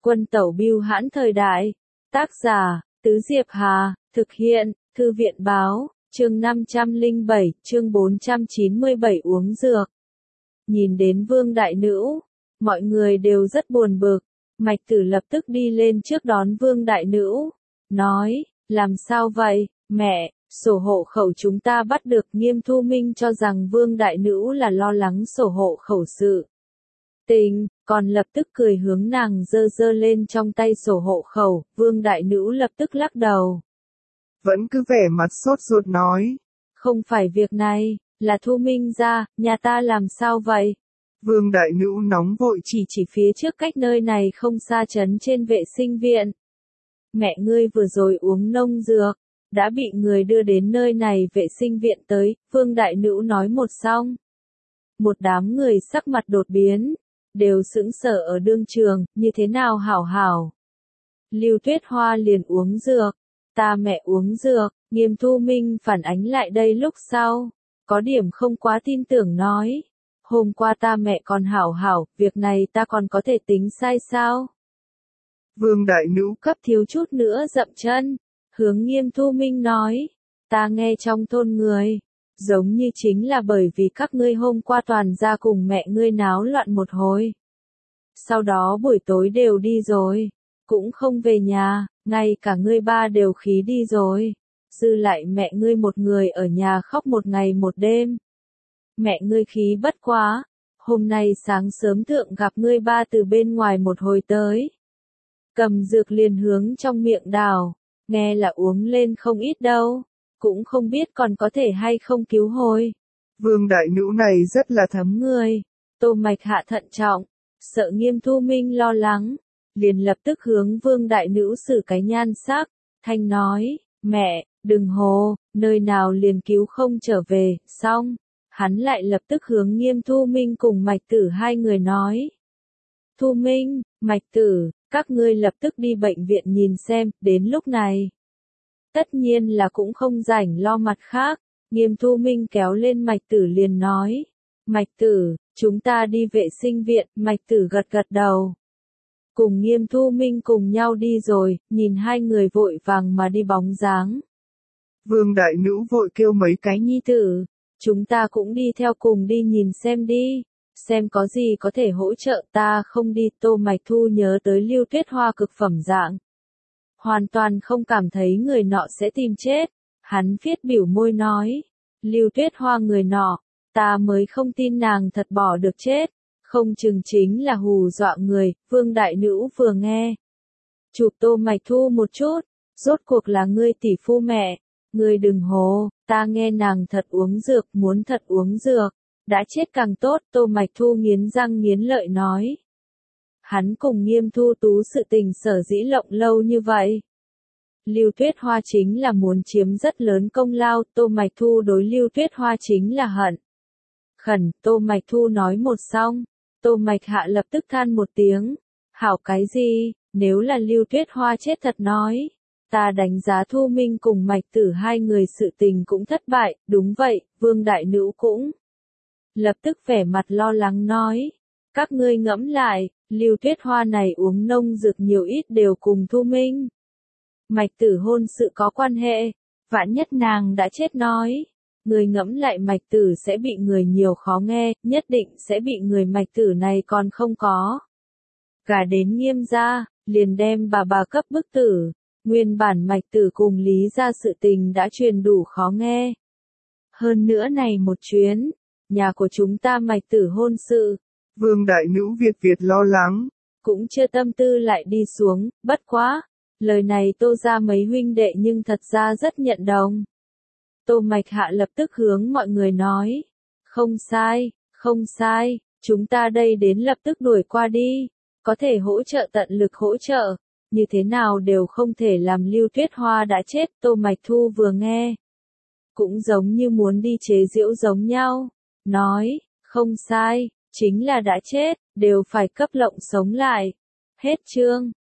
Quân tẩu bưu hãn thời đại. Tác giả, Tứ Diệp Hà, thực hiện, Thư viện báo, chương 507, chương 497 uống dược. Nhìn đến Vương Đại Nữ, mọi người đều rất buồn bực. Mạch Tử lập tức đi lên trước đón Vương Đại Nữ, nói, làm sao vậy, mẹ, sổ hộ khẩu chúng ta bắt được. Nghiêm Thu Minh cho rằng Vương Đại Nữ là lo lắng sổ hộ khẩu sự tình, còn lập tức cười hướng nàng giơ giơ lên trong tay sổ hộ khẩu. Vương Đại Nữ lập tức lắc đầu. Vẫn cứ vẻ mặt sốt ruột nói. Không phải việc này, là Thu Minh ra, nhà ta làm sao vậy? Vương Đại Nữ nóng vội chỉ phía trước cách nơi này không xa trấn trên vệ sinh viện. Mẹ ngươi vừa rồi uống nông dược, đã bị người đưa đến nơi này vệ sinh viện tới. Vương Đại Nữ nói một xong. Một đám người sắc mặt đột biến, đều sững sờ ở đương trường, như thế nào hảo hảo. Lưu Tuyết Hoa liền uống dược, ta mẹ uống dược. Nghiêm Thu Minh phản ánh lại đây lúc sau, có điểm không quá tin tưởng nói. Hôm qua ta mẹ còn hảo hảo, việc này ta còn có thể tính sai sao? Vương Đại Nữ cấp thiếu chút nữa dậm chân, hướng Nghiêm Thu Minh nói, ta nghe trong thôn người, giống như chính là bởi vì các ngươi hôm qua toàn ra cùng mẹ ngươi náo loạn một hồi. Sau đó buổi tối đều đi rồi, cũng không về nhà, ngay cả ngươi ba đều khí đi rồi, dư lại mẹ ngươi một người ở nhà khóc một ngày một đêm. Mẹ ngươi khí bất quá, hôm nay sáng sớm thượng gặp ngươi ba từ bên ngoài một hồi tới. Cầm dược liền hướng trong miệng đào, nghe là uống lên không ít đâu, cũng không biết còn có thể hay không cứu hồi. Vương Đại Nữ này rất là thấm người. Tô Mạch Hạ thận trọng, sợ Nghiêm Thu Minh lo lắng, liền lập tức hướng Vương Đại Nữ xử cái nhan sắc, thanh nói, mẹ, đừng hồ, nơi nào liền cứu không trở về. Xong, hắn lại lập tức hướng Nghiêm Thu Minh cùng Mạch Tử hai người nói. Thu Minh, Mạch Tử, các ngươi lập tức đi bệnh viện nhìn xem. Đến lúc này, tất nhiên là cũng không rảnh lo mặt khác. Nghiêm Thu Minh kéo lên Mạch Tử liền nói, Mạch Tử, chúng ta đi vệ sinh viện. Mạch Tử gật gật đầu, cùng Nghiêm Thu Minh cùng nhau đi rồi. Nhìn hai người vội vàng mà đi bóng dáng, Vương Đại Nữ vội kêu mấy cái nhi tử, chúng ta cũng đi theo cùng đi nhìn xem đi, xem có gì có thể hỗ trợ. Ta không đi. Tô Mạch Thu nhớ tới Lưu Tuyết Hoa cực phẩm dạng, hoàn toàn không cảm thấy người nọ sẽ tìm chết. Hắn viết biểu môi nói, Lưu Tuyết Hoa người nọ, ta mới không tin nàng thật bỏ được chết, không chừng chính là hù dọa người. Vương Đại Nữ vừa nghe, chụp Tô Mạch Thu một chút, rốt cuộc là ngươi tỷ phu mẹ, ngươi đừng hồ, ta nghe nàng thật uống dược, muốn thật uống dược, đã chết càng tốt. Tô Mạch Thu nghiến răng nghiến lợi nói. Hắn cùng Nghiêm Thu Tú sự tình sở dĩ lộng lâu như vậy, Lưu Tuyết Hoa chính là muốn chiếm rất lớn công lao. Tô Mạch Thu đối Lưu Tuyết Hoa chính là hận khẩn. Tô Mạch Thu nói một xong, Tô Mạch Hạ lập tức than một tiếng, hảo cái gì, nếu là Lưu Tuyết Hoa chết thật nói, ta đánh giá Thu Minh cùng Mạch Tử hai người sự tình cũng thất bại. Đúng vậy. Vương Đại Nữ cũng lập tức vẻ mặt lo lắng nói, các ngươi ngẫm lại, Lưu Tuyết Hoa này uống nông dược nhiều ít đều cùng Thu Minh, Mạch Tử hôn sự có quan hệ, vạn nhất nàng đã chết nói, người ngẫm lại Mạch Tử sẽ bị người nhiều khó nghe, nhất định sẽ bị người Mạch Tử này còn không có gả đến Nghiêm gia, liền đem bà cấp bức tử. Nguyên bản Mạch Tử cùng Lý gia sự tình đã truyền đủ khó nghe. Hơn nữa này một chuyến, nhà của chúng ta Mạch Tử hôn sự, Vương Đại Nữ Việt lo lắng, cũng chưa tâm tư lại đi xuống. Bất quá, lời này Tô ra mấy huynh đệ nhưng thật ra rất nhận đồng. Tô Mạch Hạ lập tức hướng mọi người nói, không sai, không sai, chúng ta đây đến lập tức đuổi qua đi, có thể hỗ trợ tận lực hỗ trợ, như thế nào đều không thể làm Lưu Tuyết Hoa đã chết. Tô Mạch Thu vừa nghe, cũng giống như muốn đi chế giễu giống nhau, nói, không sai, chính là đã chết, đều phải cấp lộng sống lại. Hết chương.